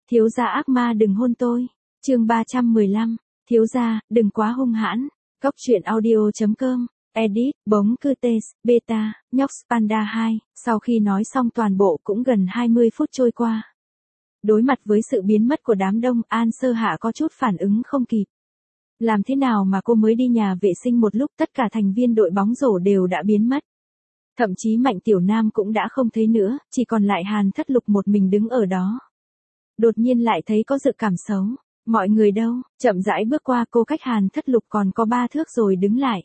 Thiếu gia ác ma đừng hôn tôi. Chương 315. Thiếu gia, đừng quá hung hãn. Cóc truyện audio.com. Edit, bóng cư tê, beta, nhóc Panda 2. Sau khi nói xong toàn bộ cũng gần 20 phút trôi qua. Đối mặt với sự biến mất của đám đông, An Sơ Hạ có chút phản ứng không kịp. Làm thế nào mà cô mới đi nhà vệ sinh một lúc tất cả thành viên đội bóng rổ đều đã biến mất. Thậm chí Mạnh Tiểu Nam cũng đã không thấy nữa, chỉ còn lại Hàn Thất Lục một mình đứng ở đó. Đột nhiên lại thấy có dự cảm xấu. Mọi người đâu? Chậm rãi bước qua, cô cách Hàn Thất Lục còn có 3 thước rồi đứng lại.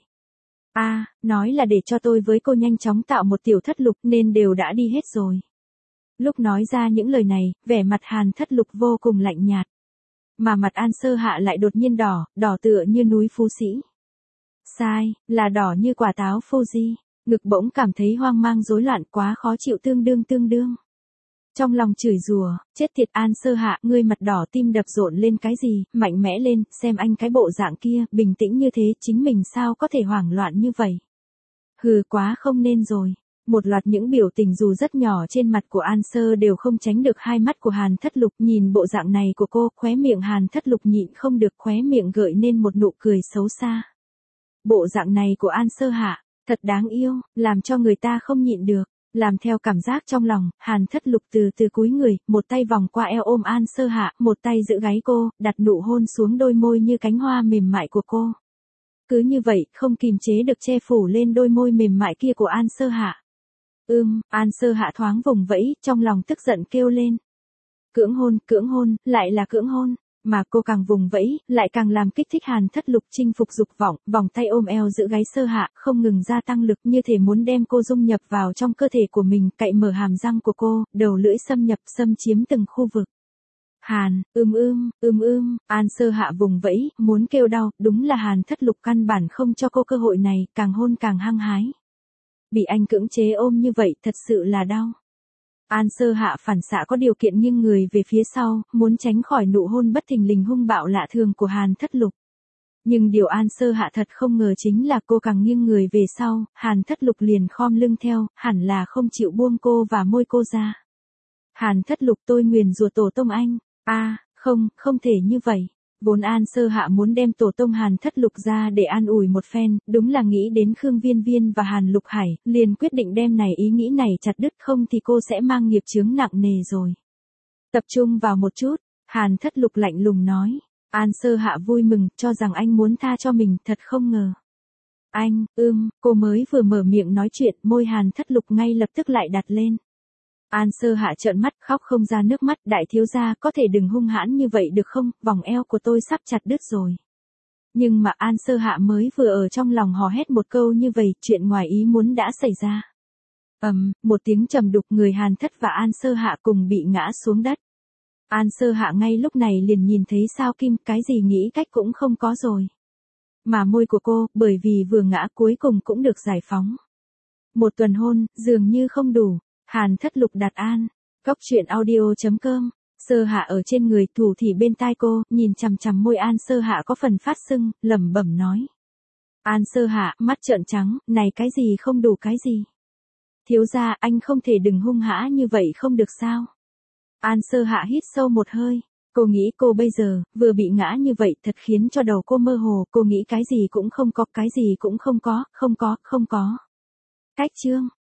Nói là để cho tôi với cô nhanh chóng tạo một tiểu thất lục nên đều đã đi hết rồi. Lúc nói ra những lời này, vẻ mặt Hàn Thất Lục vô cùng lạnh nhạt. Mà mặt An Sơ Hạ lại đột nhiên đỏ tựa như núi Phú Sĩ. Sai, là đỏ như quả táo Fuji. Ngực bỗng cảm thấy hoang mang rối loạn, quá khó chịu tương đương. Trong lòng chửi rủa, chết tiệt An Sơ Hạ, ngươi mặt đỏ tim đập rộn lên cái gì, mạnh mẽ lên, xem anh cái bộ dạng kia, bình tĩnh như thế, chính mình sao có thể hoảng loạn như vậy. Hừ, quá không nên rồi. Một loạt những biểu tình dù rất nhỏ trên mặt của An Sơ đều không tránh được hai mắt của Hàn Thất Lục. Nhìn bộ dạng này của cô, khóe miệng Hàn Thất Lục nhịn không được khóe miệng gợi nên một nụ cười xấu xa. Bộ dạng này của An Sơ Hạ, thật đáng yêu, làm cho người ta không nhịn được. Làm theo cảm giác trong lòng, Hàn Thất Lục từ từ cúi người, một tay vòng qua eo ôm An Sơ Hạ, một tay giữ gáy cô, đặt nụ hôn xuống đôi môi như cánh hoa mềm mại của cô. Cứ như vậy, không kìm chế được che phủ lên đôi môi mềm mại kia của An Sơ Hạ. An Sơ Hạ thoáng vùng vẫy, trong lòng tức giận kêu lên. Cưỡng hôn, lại là cưỡng hôn. Mà cô càng vùng vẫy, lại càng làm kích thích Hàn Thất Lục chinh phục dục vọng, vòng tay ôm eo giữ gáy Sơ Hạ, không ngừng gia tăng lực như thể muốn đem cô dung nhập vào trong cơ thể của mình, cạy mở hàm răng của cô, đầu lưỡi xâm chiếm từng khu vực. Hàn, An Sơ Hạ vùng vẫy, muốn kêu đau, đúng là Hàn Thất Lục căn bản không cho cô cơ hội này, càng hôn càng hăng hái. Bị anh cưỡng chế ôm như vậy, thật sự là đau. An Sơ Hạ phản xạ có điều kiện nghiêng người về phía sau, muốn tránh khỏi nụ hôn bất thình lình hung bạo lạ thường của Hàn Thất Lục. Nhưng điều An Sơ Hạ thật không ngờ chính là cô càng nghiêng người về sau, Hàn Thất Lục liền khom lưng theo, hẳn là không chịu buông cô và môi cô ra. Hàn Thất Lục, tôi nguyền rủa tổ tông anh. Không thể như vậy. Vốn An Sơ Hạ muốn đem tổ tông Hàn Thất Lục ra để an ủi một phen, đúng là nghĩ đến Khương Viên Viên và Hàn Lục Hải, liền quyết định đem ý nghĩ này chặt đứt, không thì cô sẽ mang nghiệp chướng nặng nề rồi. Tập trung vào một chút, Hàn Thất Lục lạnh lùng nói. An Sơ Hạ vui mừng, cho rằng anh muốn tha cho mình, thật không ngờ. Anh, cô mới vừa mở miệng nói chuyện, môi Hàn Thất Lục ngay lập tức lại đặt lên. An Sơ Hạ trợn mắt, khóc không ra nước mắt, đại thiếu gia, có thể đừng hung hãn như vậy được không, vòng eo của tôi sắp chặt đứt rồi. Nhưng mà An Sơ Hạ mới vừa ở trong lòng hò hét một câu như vậy, chuyện ngoài ý muốn đã xảy ra. Một tiếng trầm đục, người Hàn Thất và An Sơ Hạ cùng bị ngã xuống đất. An Sơ Hạ ngay lúc này liền nhìn thấy sao kim, cái gì nghĩ cách cũng không có rồi. Mà môi của cô, bởi vì vừa ngã cuối cùng cũng được giải phóng. Một tuần hôn, dường như không đủ. Hàn Thất Lục đặt An. Cóc truyện audio.com. Sơ Hạ ở trên người, thủ thỉ bên tai cô, nhìn chằm chằm môi An Sơ Hạ có phần phát sưng, lẩm bẩm nói. An Sơ Hạ, mắt trợn trắng, này cái gì không đủ cái gì. Thiếu gia, anh không thể đừng hung hã như vậy không được sao. An Sơ Hạ hít sâu một hơi. Cô nghĩ cô bây giờ, vừa bị ngã như vậy thật khiến cho đầu cô mơ hồ, cô nghĩ cái gì cũng không có, cái gì cũng không có. Cách chương.